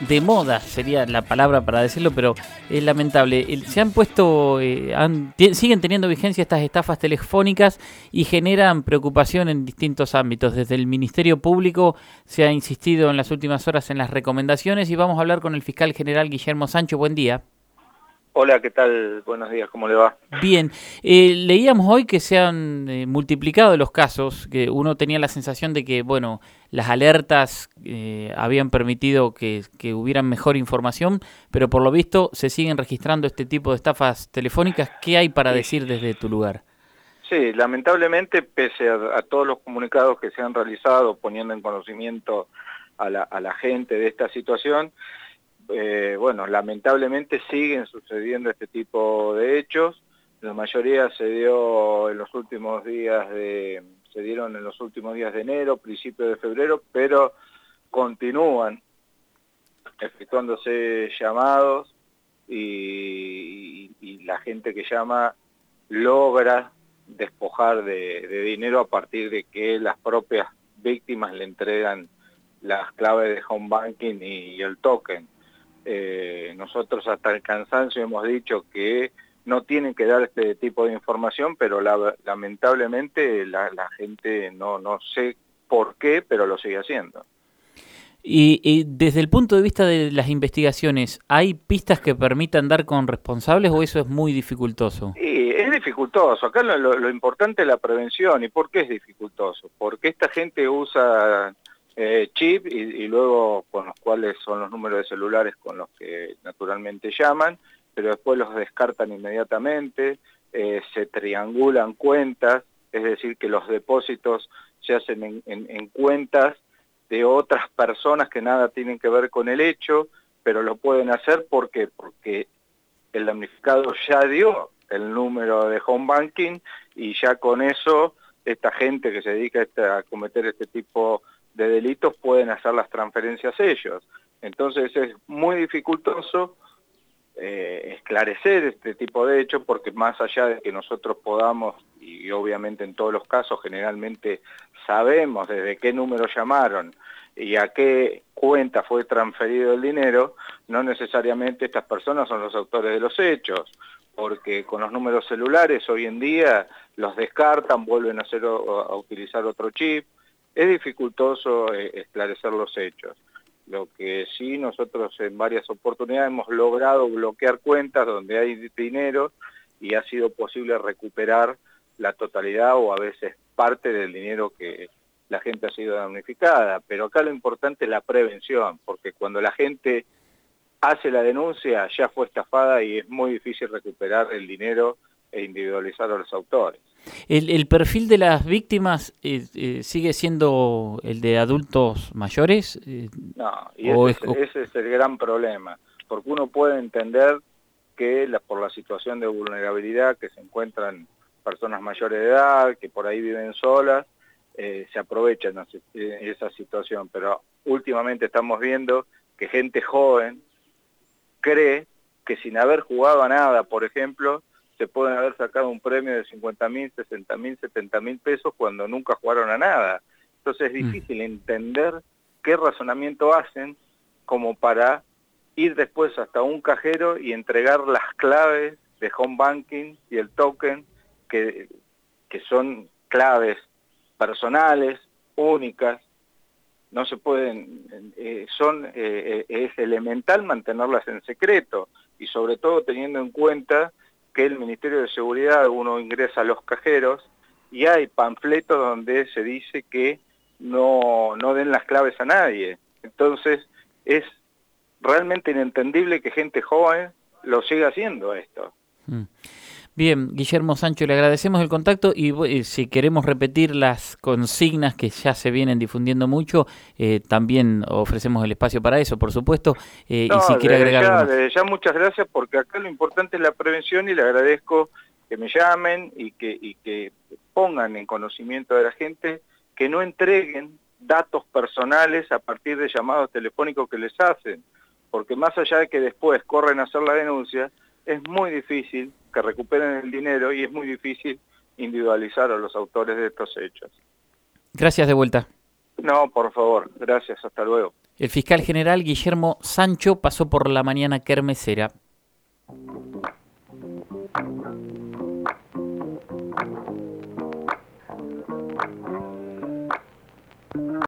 de moda, sería la palabra para decirlo, pero es lamentable. Se han puesto, siguen teniendo vigencia estas estafas telefónicas y generan preocupación en distintos ámbitos. Desde el Ministerio Público se ha insistido en las últimas horas en las recomendaciones y vamos a hablar con el fiscal general Guillermo Sancho. Buen día. Hola, ¿qué tal? Buenos días, ¿cómo le va? Bien, leíamos hoy que se han multiplicado los casos, que uno tenía la sensación de que, bueno, las alertas habían permitido que hubieran mejor información, pero por lo visto se siguen registrando este tipo de estafas telefónicas. ¿Qué hay para decir desde tu lugar? Sí, lamentablemente, pese a todos los comunicados que se han realizado poniendo en conocimiento a la gente de esta situación, bueno, lamentablemente siguen sucediendo este tipo de hechos. La mayoría se dieron en los últimos días de enero, principio de febrero, pero continúan efectuándose llamados y la gente que llama logra despojar de dinero a partir de que las propias víctimas le entregan las claves de home banking y el token. Nosotros hasta el cansancio hemos dicho que no tienen que dar este tipo de información, pero lamentablemente la gente no sé por qué, pero lo sigue haciendo. Y desde el punto de vista de las investigaciones, ¿hay pistas que permitan dar con responsables o eso es muy dificultoso? Y es dificultoso. Acá lo importante es la prevención. ¿Y por qué es dificultoso? Porque esta gente usa chip y luego con los cuales son los números de celulares con los que naturalmente llaman, pero después los descartan inmediatamente, se triangulan cuentas, es decir, que los depósitos se hacen en cuentas de otras personas que nada tienen que ver con el hecho, pero lo pueden hacer porque el damnificado ya dio el número de home banking y ya con eso esta gente que se dedica a cometer este tipo de delitos pueden hacer las transferencias ellos. Entonces es muy dificultoso esclarecer este tipo de hechos porque más allá de que nosotros podamos, y obviamente en todos los casos generalmente sabemos desde qué número llamaron y a qué cuenta fue transferido el dinero, no necesariamente estas personas son los autores de los hechos, porque con los números celulares hoy en día los descartan, vuelven a utilizar otro chip. Es dificultoso esclarecer los hechos. Lo que sí nosotros en varias oportunidades hemos logrado bloquear cuentas donde hay dinero y ha sido posible recuperar la totalidad o a veces parte del dinero que la gente ha sido damnificada. Pero acá lo importante es la prevención, porque cuando la gente hace la denuncia ya fue estafada y es muy difícil recuperar el dinero e individualizar a los autores. ¿El perfil de las víctimas sigue siendo el de adultos mayores? No, y ese es el gran problema, porque uno puede entender que por la situación de vulnerabilidad que se encuentran personas mayores de edad, que por ahí viven solas, se aprovechan esa situación, pero últimamente estamos viendo que gente joven cree que sin haber jugado a nada, por ejemplo, se pueden haber sacado un premio de 50.000, 60.000, 70.000 pesos cuando nunca jugaron a nada. Entonces es difícil entender qué razonamiento hacen como para ir después hasta un cajero y entregar las claves de home banking y el token, que son claves personales, únicas, no se pueden, es elemental mantenerlas en secreto, y sobre todo teniendo en cuenta que el Ministerio de Seguridad, uno ingresa a los cajeros y hay panfletos donde se dice que no den las claves a nadie. Entonces es realmente inentendible que gente joven lo siga haciendo esto. Bien, Guillermo Sancho, le agradecemos el contacto y si queremos repetir las consignas que ya se vienen difundiendo mucho, también ofrecemos el espacio para eso, por supuesto, y si quiere agregar algo más. Desde ya muchas gracias, porque acá lo importante es la prevención y le agradezco que me llamen y que pongan en conocimiento de la gente que no entreguen datos personales a partir de llamados telefónicos que les hacen, porque más allá de que después corren a hacer la denuncia, es muy difícil que recuperen el dinero y es muy difícil individualizar a los autores de estos hechos. Gracias de vuelta. No, por favor, gracias, hasta luego. El fiscal general Guillermo Sancho pasó por la mañana kermesera.